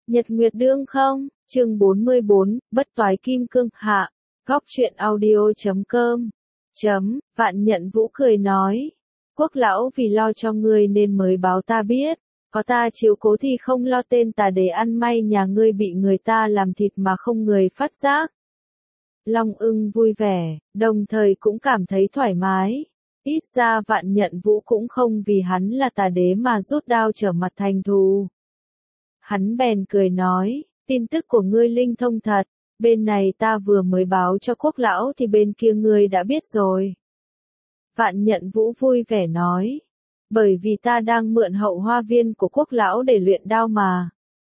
Nhật Nguyệt Đương không, chương 44, Bất Toái Kim Cương hạ, góc truyện audio.com. Vạn Nhận Vũ cười nói, Quốc lão vì lo cho ngươi nên mới báo ta biết, có ta chiếu cố thì không lo tên tà để ăn may nhà ngươi bị người ta làm thịt mà không người phát giác. Long Ưng vui vẻ, đồng thời cũng cảm thấy thoải mái. Ít ra Vạn Nhận Vũ cũng không vì hắn là tà đế mà rút đao trở mặt thành thù. Hắn bèn cười nói, tin tức của ngươi linh thông thật, bên này ta vừa mới báo cho Quốc lão thì bên kia ngươi đã biết rồi. Vạn Nhận Vũ vui vẻ nói, bởi vì ta đang mượn hậu hoa viên của Quốc lão để luyện đao mà.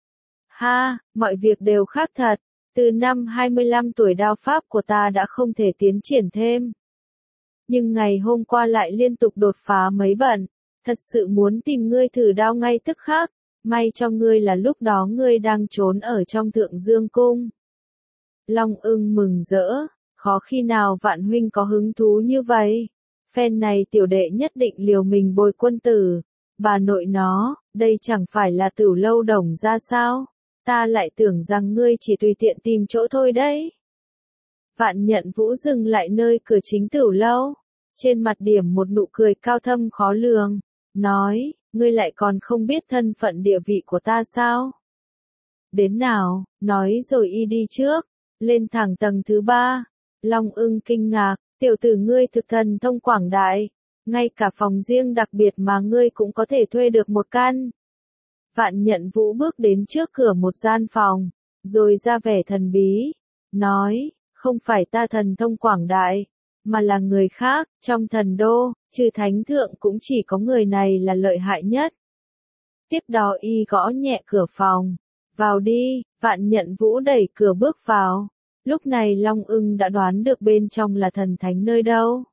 Ha, mọi việc đều khác thật, từ năm 25 tuổi đao pháp của ta đã không thể tiến triển thêm. Nhưng ngày hôm qua lại liên tục đột phá mấy bận, thật sự muốn tìm ngươi thử đao ngay tức khắc. May cho ngươi là lúc đó ngươi đang trốn ở trong Thượng Dương Cung. Long Ưng mừng rỡ, khó khi nào Vạn huynh có hứng thú như vậy. Phen này tiểu đệ nhất định liều mình bồi quân tử. Bà nội nó, đây chẳng phải là Tửu Lâu Đồng ra sao? Ta lại tưởng rằng ngươi chỉ tùy tiện tìm chỗ thôi đấy. Vạn Nhận Vũ dừng lại nơi cửa chính Tửu Lâu. Trên mặt điểm một nụ cười cao thâm khó lường. Nói, ngươi lại còn không biết thân phận địa vị của ta sao? Đến nào, nói rồi y đi trước, lên thẳng tầng thứ 3. Long Ưng kinh ngạc, tiểu tử ngươi thực thần thông quảng đại, ngay cả phòng riêng đặc biệt mà ngươi cũng có thể thuê được một căn. Vạn Nhận Vũ bước đến trước cửa một gian phòng, rồi ra vẻ thần bí, nói, không phải ta thần thông quảng đại, mà là người khác, trong thần đô, trừ thánh thượng cũng chỉ có người này là lợi hại nhất. Tiếp đó y gõ nhẹ cửa phòng, vào đi, Vạn Nhận Vũ đẩy cửa bước vào. Lúc này Long Ưng đã đoán được bên trong là thần thánh nơi đâu.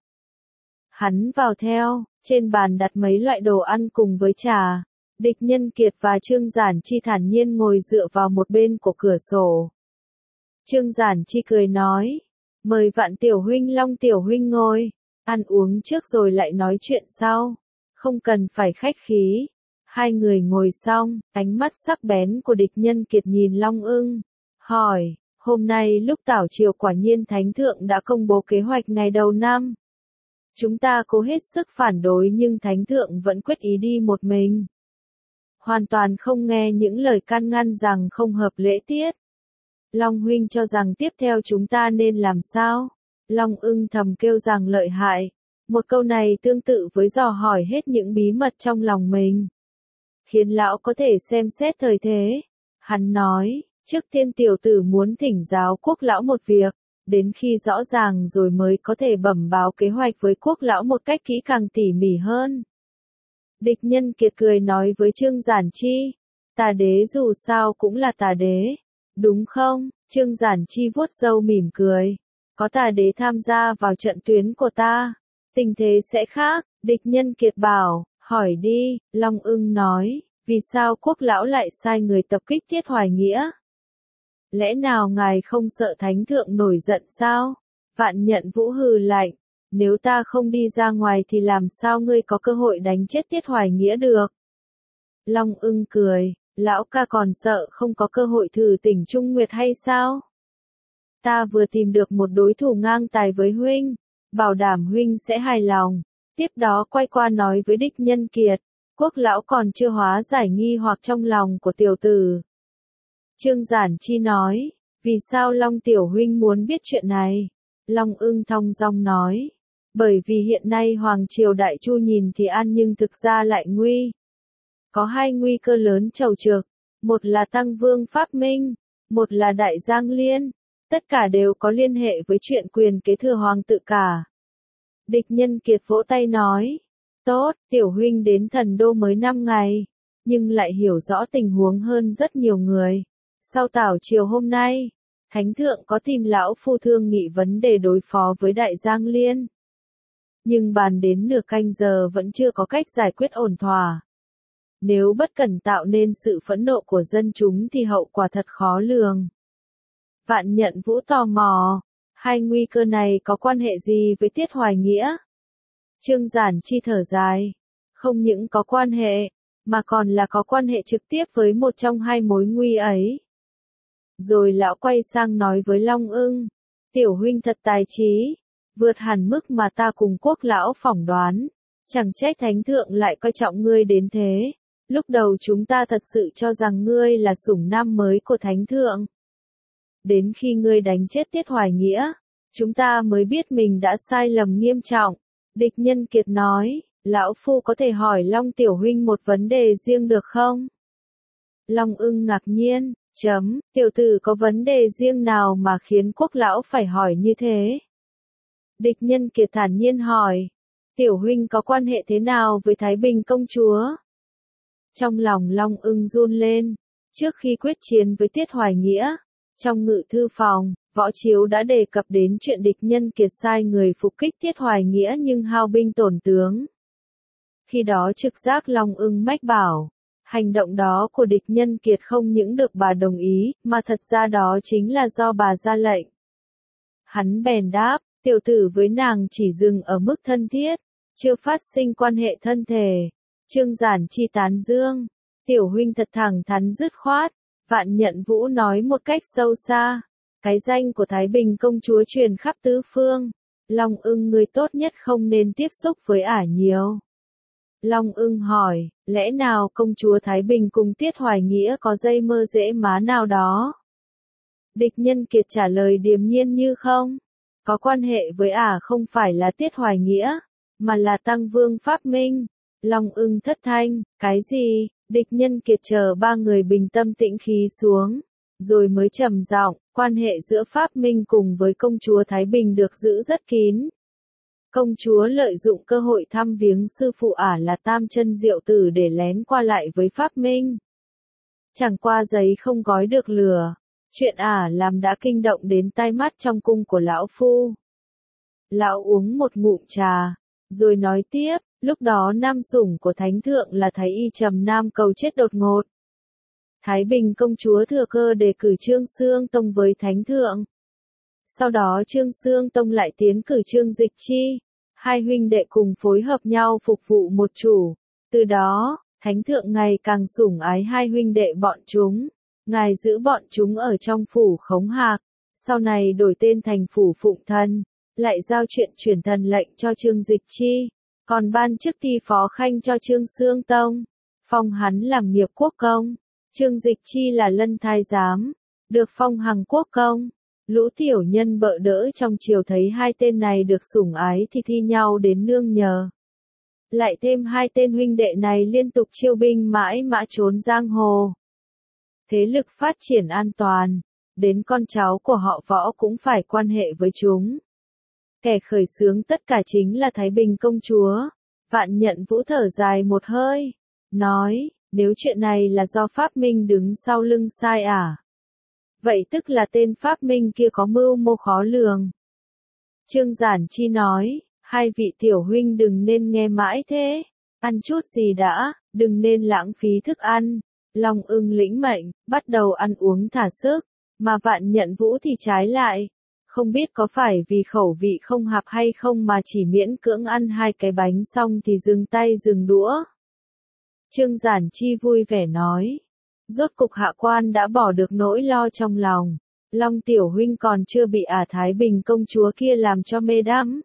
Hắn vào theo, trên bàn đặt mấy loại đồ ăn cùng với trà. Địch Nhân Kiệt và Trương Giản Chi thản nhiên ngồi dựa vào một bên của cửa sổ. Trương Giản Chi cười nói, mời Vạn tiểu huynh Long tiểu huynh ngồi, ăn uống trước rồi lại nói chuyện sau, không cần phải khách khí. Hai người ngồi xong, ánh mắt sắc bén của Địch Nhân Kiệt nhìn Long Ưng, hỏi, hôm nay lúc tảo triều quả nhiên thánh thượng đã công bố kế hoạch ngày đầu năm. Chúng ta cố hết sức phản đối nhưng thánh thượng vẫn quyết ý đi một mình. Hoàn toàn không nghe những lời can ngăn rằng không hợp lễ tiết. Long huynh cho rằng tiếp theo chúng ta nên làm sao? Long Ưng thầm kêu rằng lợi hại. Một câu này tương tự với dò hỏi hết những bí mật trong lòng mình. Khiến lão có thể xem xét thời thế. Hắn nói, trước tiên tiểu tử muốn thỉnh giáo Quốc lão một việc, đến khi rõ ràng rồi mới có thể bẩm báo kế hoạch với Quốc lão một cách kỹ càng tỉ mỉ hơn. Địch Nhân Kiệt cười nói với Trương Giản Chi, tà đế dù sao cũng là tà đế, đúng không? Trương Giản Chi vuốt râu mỉm cười, có tà đế tham gia vào trận tuyến của ta, tình thế sẽ khác. Địch Nhân Kiệt bảo, hỏi đi. Long Ưng nói, vì sao Quốc lão lại sai người tập kích Tiết Hoài Nghĩa? Lẽ nào ngài không sợ thánh thượng nổi giận sao? Vạn Nhận Vũ hừ lạnh, nếu ta không đi ra ngoài thì làm sao ngươi có cơ hội đánh chết Tiết Hoài Nghĩa được? Long Ưng cười, lão ca còn sợ không có cơ hội thử tỉnh Trung Nguyệt hay sao? Ta vừa tìm được một đối thủ ngang tài với huynh, bảo đảm huynh sẽ hài lòng. Tiếp đó quay qua nói với Địch Nhân Kiệt, Quốc lão còn chưa hóa giải nghi hoặc trong lòng của tiểu tử. Trương Giản Chi nói, vì sao Long tiểu huynh muốn biết chuyện này? Long Ưng thong dong nói, bởi vì hiện nay Hoàng triều Đại Chu nhìn thì an nhưng thực ra lại nguy. Có hai nguy cơ lớn chầu trực, một là Tăng Vương Pháp Minh, một là Đại Giang Liên, tất cả đều có liên hệ với chuyện quyền kế thừa hoàng tự cả. Địch Nhân Kiệt vỗ tay nói, tốt, tiểu huynh đến thần đô mới 5 ngày, nhưng lại hiểu rõ tình huống hơn rất nhiều người. Sau tảo triều hôm nay, thánh thượng có tìm lão phu thương nghị vấn đề đối phó với Đại Giang Liên. Nhưng bàn đến nửa canh giờ vẫn chưa có cách giải quyết ổn thỏa. Nếu bất cẩn tạo nên sự phẫn nộ của dân chúng thì hậu quả thật khó lường. Vạn Nhận Vũ tò mò, hai nguy cơ này có quan hệ gì với Tiết Hoài Nghĩa? Trương Giản Chi thở dài, không những có quan hệ, mà còn là có quan hệ trực tiếp với một trong hai mối nguy ấy. Rồi lão quay sang nói với Long Ưng, tiểu huynh thật tài trí, vượt hẳn mức mà ta cùng Quốc lão phỏng đoán, chẳng trách thánh thượng lại coi trọng ngươi đến thế. Lúc đầu chúng ta thật sự cho rằng ngươi là sủng nam mới của thánh thượng. Đến khi ngươi đánh chết Tiết Hoài Nghĩa, chúng ta mới biết mình đã sai lầm nghiêm trọng. Địch Nhân Kiệt nói, lão phu có thể hỏi Long tiểu huynh một vấn đề riêng được không? Long Ưng ngạc nhiên, tiểu tử có vấn đề riêng nào mà khiến Quốc lão phải hỏi như thế? Địch Nhân Kiệt thản nhiên hỏi, tiểu huynh có quan hệ thế nào với Thái Bình công chúa? Trong lòng Long Ưng run lên, trước khi quyết chiến với Tiết Hoài Nghĩa, trong ngự thư phòng, Võ Chiếu đã đề cập đến chuyện Địch Nhân Kiệt sai người phục kích Tiết Hoài Nghĩa nhưng hao binh tổn tướng. Khi đó trực giác Long Ưng mách bảo, hành động đó của Địch Nhân Kiệt không những được bà đồng ý, mà thật ra đó chính là do bà ra lệnh. Hắn bèn đáp, tiểu tử với nàng chỉ dừng ở mức thân thiết, chưa phát sinh quan hệ thân thể. Trương Giản Chi tán dương, tiểu huynh thật thẳng thắn dứt khoát. Vạn Nhận Vũ nói một cách sâu xa, cái danh của Thái Bình công chúa truyền khắp tứ phương. Long Ưng ngươi tốt nhất không nên tiếp xúc với ả nhiều. Long Ưng hỏi, lẽ nào công chúa Thái Bình cùng Tiết Hoài Nghĩa có dây mơ rễ má nào đó? Địch Nhân Kiệt trả lời điềm nhiên như không. Có quan hệ với ả không phải là Tiết Hoài Nghĩa, mà là Tăng Vương Pháp Minh. Long Ưng thất thanh, cái gì? Địch Nhân Kiệt chờ ba người bình tâm tĩnh khí xuống, rồi mới trầm giọng, quan hệ giữa Pháp Minh cùng với công chúa Thái Bình được giữ rất kín. Công chúa lợi dụng cơ hội thăm viếng sư phụ ả là Tam Chân Diệu Tử để lén qua lại với Pháp Minh. Chẳng qua giấy không gói được lửa, chuyện ả làm đã kinh động đến tai mắt trong cung của lão phu. Lão uống một ngụm trà, rồi nói tiếp, lúc đó nam sủng của thánh thượng là Thái Y Trầm Nam cầu chết đột ngột. Thái Bình công chúa thừa cơ đề cử Trương Xương Tông với thánh thượng. Sau đó Trương Xương Tông lại tiến cử Trương Dịch Chi, hai huynh đệ cùng phối hợp nhau phục vụ một chủ. Từ đó, thánh thượng ngày càng sủng ái hai huynh đệ bọn chúng, ngài giữ bọn chúng ở trong phủ Khống Hạc, sau này đổi tên thành phủ Phụng Thần, lại giao chuyện truyền thần lệnh cho Trương Dịch Chi, còn ban chức ty phó khanh cho Trương Xương Tông, phong hắn làm nghiệp quốc công. Trương Dịch Chi là lân thái giám, được phong hằng quốc công. Lũ tiểu nhân bợ đỡ trong triều thấy hai tên này được sủng ái thì thi nhau đến nương nhờ. Lại thêm hai tên huynh đệ này liên tục chiêu binh mãi mã trốn giang hồ. Thế lực phát triển an toàn, đến con cháu của họ Võ cũng phải quan hệ với chúng. Kẻ khởi xướng tất cả chính là Thái Bình công chúa. Vạn Nhận Vũ thở dài một hơi, nói, nếu chuyện này là do Pháp Minh đứng sau lưng sai à? Vậy tức là tên Pháp Minh kia có mưu mô khó lường. Trương Giản Chi nói, hai vị tiểu huynh đừng nên nghe mãi thế, ăn chút gì đã, đừng nên lãng phí thức ăn. Long Ưng lĩnh mệnh, bắt đầu ăn uống thả sức, mà Vạn Nhận Vũ thì trái lại. Không biết có phải vì khẩu vị không hợp hay không mà chỉ miễn cưỡng ăn hai cái bánh xong thì dừng tay dừng đũa. Trương Giản Chi vui vẻ nói, rốt cục hạ quan đã bỏ được nỗi lo trong lòng. Long tiểu huynh còn chưa bị Thái Bình công chúa kia làm cho mê đắm.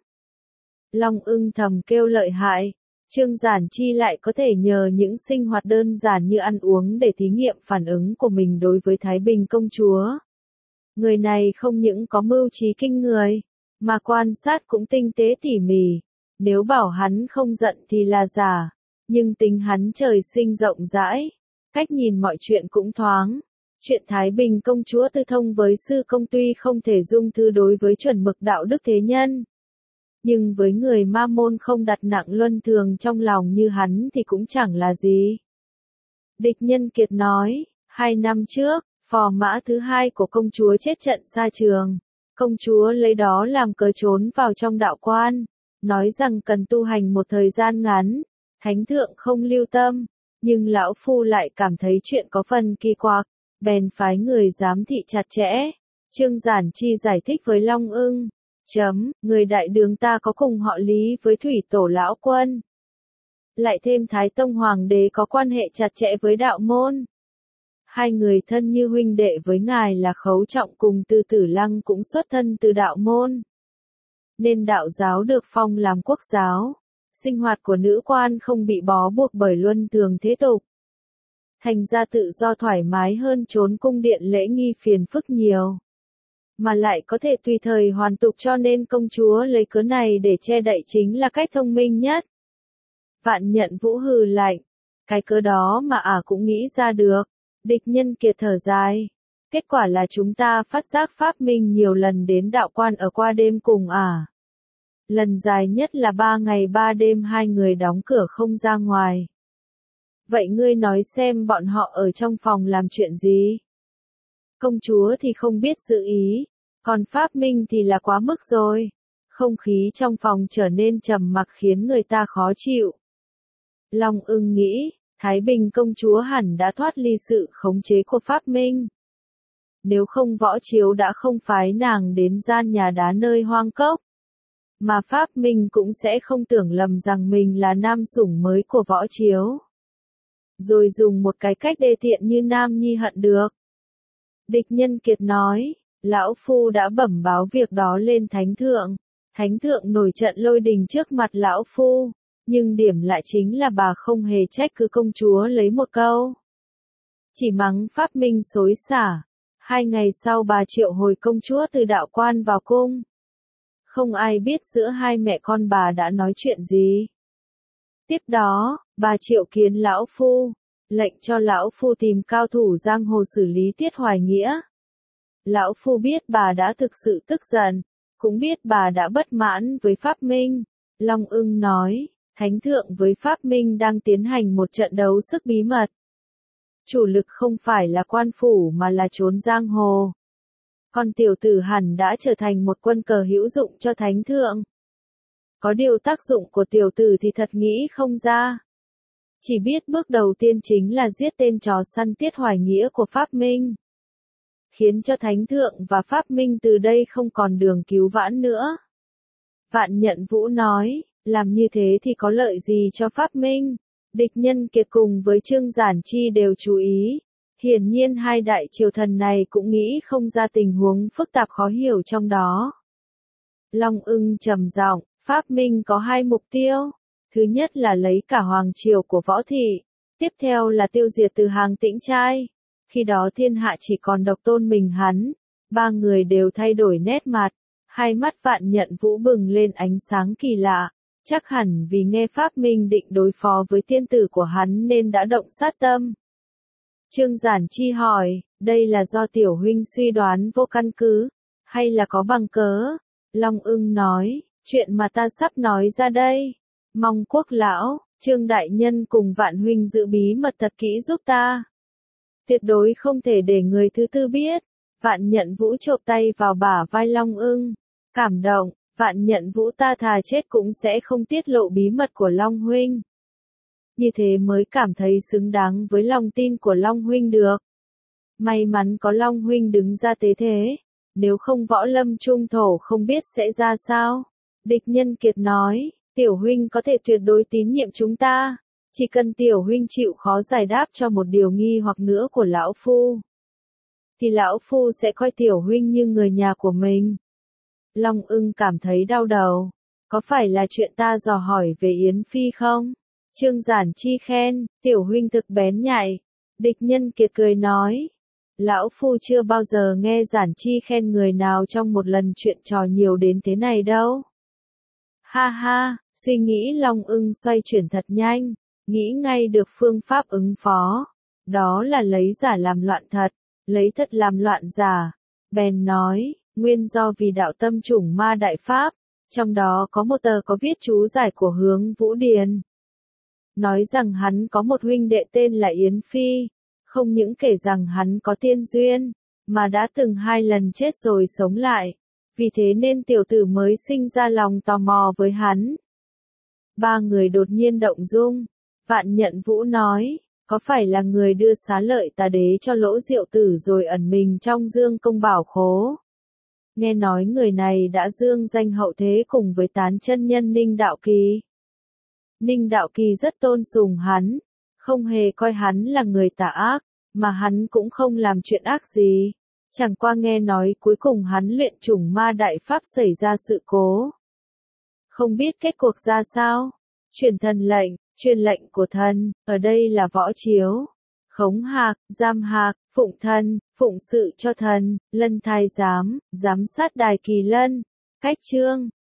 Long Ưng thầm kêu lợi hại, Trương Giản Chi lại có thể nhờ những sinh hoạt đơn giản như ăn uống để thí nghiệm phản ứng của mình đối với Thái Bình công chúa. Người này không những có mưu trí kinh người, mà quan sát cũng tinh tế tỉ mỉ. Nếu bảo hắn không giận thì là giả, nhưng tính hắn trời sinh rộng rãi, cách nhìn mọi chuyện cũng thoáng. Chuyện Thái Bình công chúa tư thông với sư công tuy không thể dung thư đối với chuẩn mực đạo đức thế nhân, nhưng với người ma môn không đặt nặng luân thường trong lòng như hắn thì cũng chẳng là gì. Địch Nhân Kiệt nói, 2 năm trước, phò mã thứ hai của công chúa chết trận xa trường. Công chúa lấy đó làm cớ trốn vào trong đạo quan, nói rằng cần tu hành một thời gian ngắn. Thánh thượng không lưu tâm, nhưng lão phu lại cảm thấy chuyện có phần kỳ quặc, bèn phái người giám thị chặt chẽ. Trương Giản Chi giải thích với Long Ưng, người đại đường ta có cùng họ Lý với thủy tổ lão quân. lại thêm Thái Tông Hoàng đế có quan hệ chặt chẽ với đạo môn. Hai người thân như huynh đệ với ngài là Khấu Trọng cùng Từ Tử Lăng cũng xuất thân từ đạo môn. Nên đạo giáo được phong làm quốc giáo. Sinh hoạt của nữ quan không bị bó buộc bởi luân thường thế tục. Thành ra tự do thoải mái hơn trốn cung điện lễ nghi phiền phức nhiều. Mà lại có thể tùy thời hoàn tục, cho nên công chúa lấy cớ này để che đậy chính là cách thông minh nhất. Vạn Nhận Vũ hừ lạnh. Cái cớ đó mà cũng nghĩ ra được. Địch Nhân Kiệt thở dài. Kết quả là chúng ta phát giác Pháp Minh nhiều lần đến đạo quan ở qua đêm cùng lần dài nhất là 3 ngày 3 đêm hai người đóng cửa không ra ngoài. Vậy ngươi nói xem bọn họ ở trong phòng làm chuyện gì? Công chúa thì không biết giữ ý, còn Pháp Minh thì là quá mức rồi. Không khí trong phòng trở nên trầm mặc khiến người ta khó chịu. Long Ưng nghĩ, Thái Bình công chúa hẳn đã thoát ly sự khống chế của Pháp Minh. Nếu không Võ Chiếu đã không phái nàng đến gian nhà đá nơi hoang cốc. Mà Pháp Minh cũng sẽ không tưởng lầm rằng mình là nam sủng mới của Võ Chiếu. Rồi dùng một cái cách đê tiện như Nam Nhi hận được. Địch Nhân Kiệt nói, lão phu đã bẩm báo việc đó lên Thánh Thượng. Thánh Thượng nổi trận lôi đình trước mặt lão phu. Nhưng điểm lại chính là bà không hề trách cứ công chúa lấy một câu. Chỉ mắng Pháp Minh xối xả. 2 ngày sau bà triệu hồi công chúa từ đạo quan vào cung. Không ai biết giữa hai mẹ con bà đã nói chuyện gì. Tiếp đó, bà triệu kiến lão phu, lệnh cho lão phu tìm cao thủ giang hồ xử lý Tiết Hoài Nghĩa. Lão phu biết bà đã thực sự tức giận, cũng biết bà đã bất mãn với Pháp Minh. Long Ưng nói, Thánh Thượng với Pháp Minh đang tiến hành một trận đấu sức bí mật. Chủ lực không phải là quan phủ mà là trốn giang hồ. Còn tiểu tử hẳn đã trở thành một quân cờ hữu dụng cho Thánh Thượng. Có điều tác dụng của tiểu tử thì thật nghĩ không ra. Chỉ biết bước đầu tiên chính là giết tên chó săn Tiết Hoài Nghĩa của Pháp Minh. Khiến cho Thánh Thượng và Pháp Minh từ đây không còn đường cứu vãn nữa. Vạn Nhận Vũ nói, làm như thế thì có lợi gì cho Pháp Minh? Địch Nhân Kiệt cùng với Trương Giản Chi đều chú ý. Hiển nhiên hai đại triều thần này cũng nghĩ không ra tình huống phức tạp khó hiểu trong đó. Long Ưng trầm giọng, Pháp Minh có 2 mục tiêu. Thứ nhất là lấy cả hoàng triều của Võ Thị. Tiếp theo là tiêu diệt Từ Hàng Tĩnh Trai. Khi đó thiên hạ chỉ còn độc tôn mình hắn. 3 người đều thay đổi nét mặt. Hai mắt Vạn Nhận Vũ bừng lên ánh sáng kỳ lạ. Chắc hẳn vì nghe Pháp Minh định đối phó với tiên tử của hắn nên đã động sát tâm. Trương Giản Chi hỏi, đây là do tiểu huynh suy đoán vô căn cứ, hay là có bằng cớ? Long Ưng nói, chuyện mà ta sắp nói ra đây. Mong Quốc lão, Trương Đại Nhân cùng Vạn huynh giữ bí mật thật kỹ giúp ta. Tuyệt đối không thể để người thứ tư biết. Vạn Nhận Vũ chộp tay vào bả vai Long Ưng. Cảm động, Vạn Nhận Vũ ta thà chết cũng sẽ không tiết lộ bí mật của Long huynh. Như thế mới cảm thấy xứng đáng với lòng tin của Long huynh được. May mắn có Long huynh đứng ra tế thế. Nếu không Võ Lâm trung thổ không biết sẽ ra sao. Địch Nhân Kiệt nói, tiểu huynh có thể tuyệt đối tín nhiệm chúng ta. Chỉ cần tiểu huynh chịu khó giải đáp cho một điều nghi hoặc nữa của lão phu. Thì lão phu sẽ coi tiểu huynh như người nhà của mình. Long Ưng cảm thấy đau đầu. Có phải là chuyện ta dò hỏi về Yến Phi không? Trương Giản Chi khen, tiểu huynh thực bén nhạy. Địch Nhân Kiệt cười nói. Lão phu chưa bao giờ nghe Giản Chi khen người nào trong một lần chuyện trò nhiều đến thế này đâu. Ha ha, suy nghĩ Long Ưng xoay chuyển thật nhanh. Nghĩ ngay được phương pháp ứng phó. Đó là lấy giả làm loạn thật, lấy thật làm loạn giả. Bèn nói, nguyên do vì đạo tâm chủng ma đại pháp. Trong đó có một tờ có viết chú giải của Hướng Vũ Điền. Nói rằng hắn có một huynh đệ tên là Yến Phi. Không những kể rằng hắn có tiên duyên, mà đã từng 2 lần chết rồi sống lại. Vì thế nên tiểu tử mới sinh ra lòng tò mò với hắn. 3 người đột nhiên động dung. Vạn Nhận Vũ nói, có phải là người đưa Xá Lợi Tà Đế cho Lỗ Diệu Tử rồi ẩn mình trong Dương Công Bảo Khố? Nghe nói người này đã dương danh hậu thế cùng với tán chân nhân Ninh Đạo Kỳ. Ninh Đạo Kỳ rất tôn sùng hắn, không hề coi hắn là người tà ác, mà hắn cũng không làm chuyện ác gì. Chẳng qua nghe nói cuối cùng hắn luyện chủng ma đại pháp xảy ra sự cố. Không biết kết cuộc ra sao? Truyền thần lệnh, truyền lệnh của thần, ở đây là võ chiếu. Khống hạc, giam hạc, phụng thần, phụng sự cho thần, lân thái giám, giám sát đài kỳ lân. Cách chương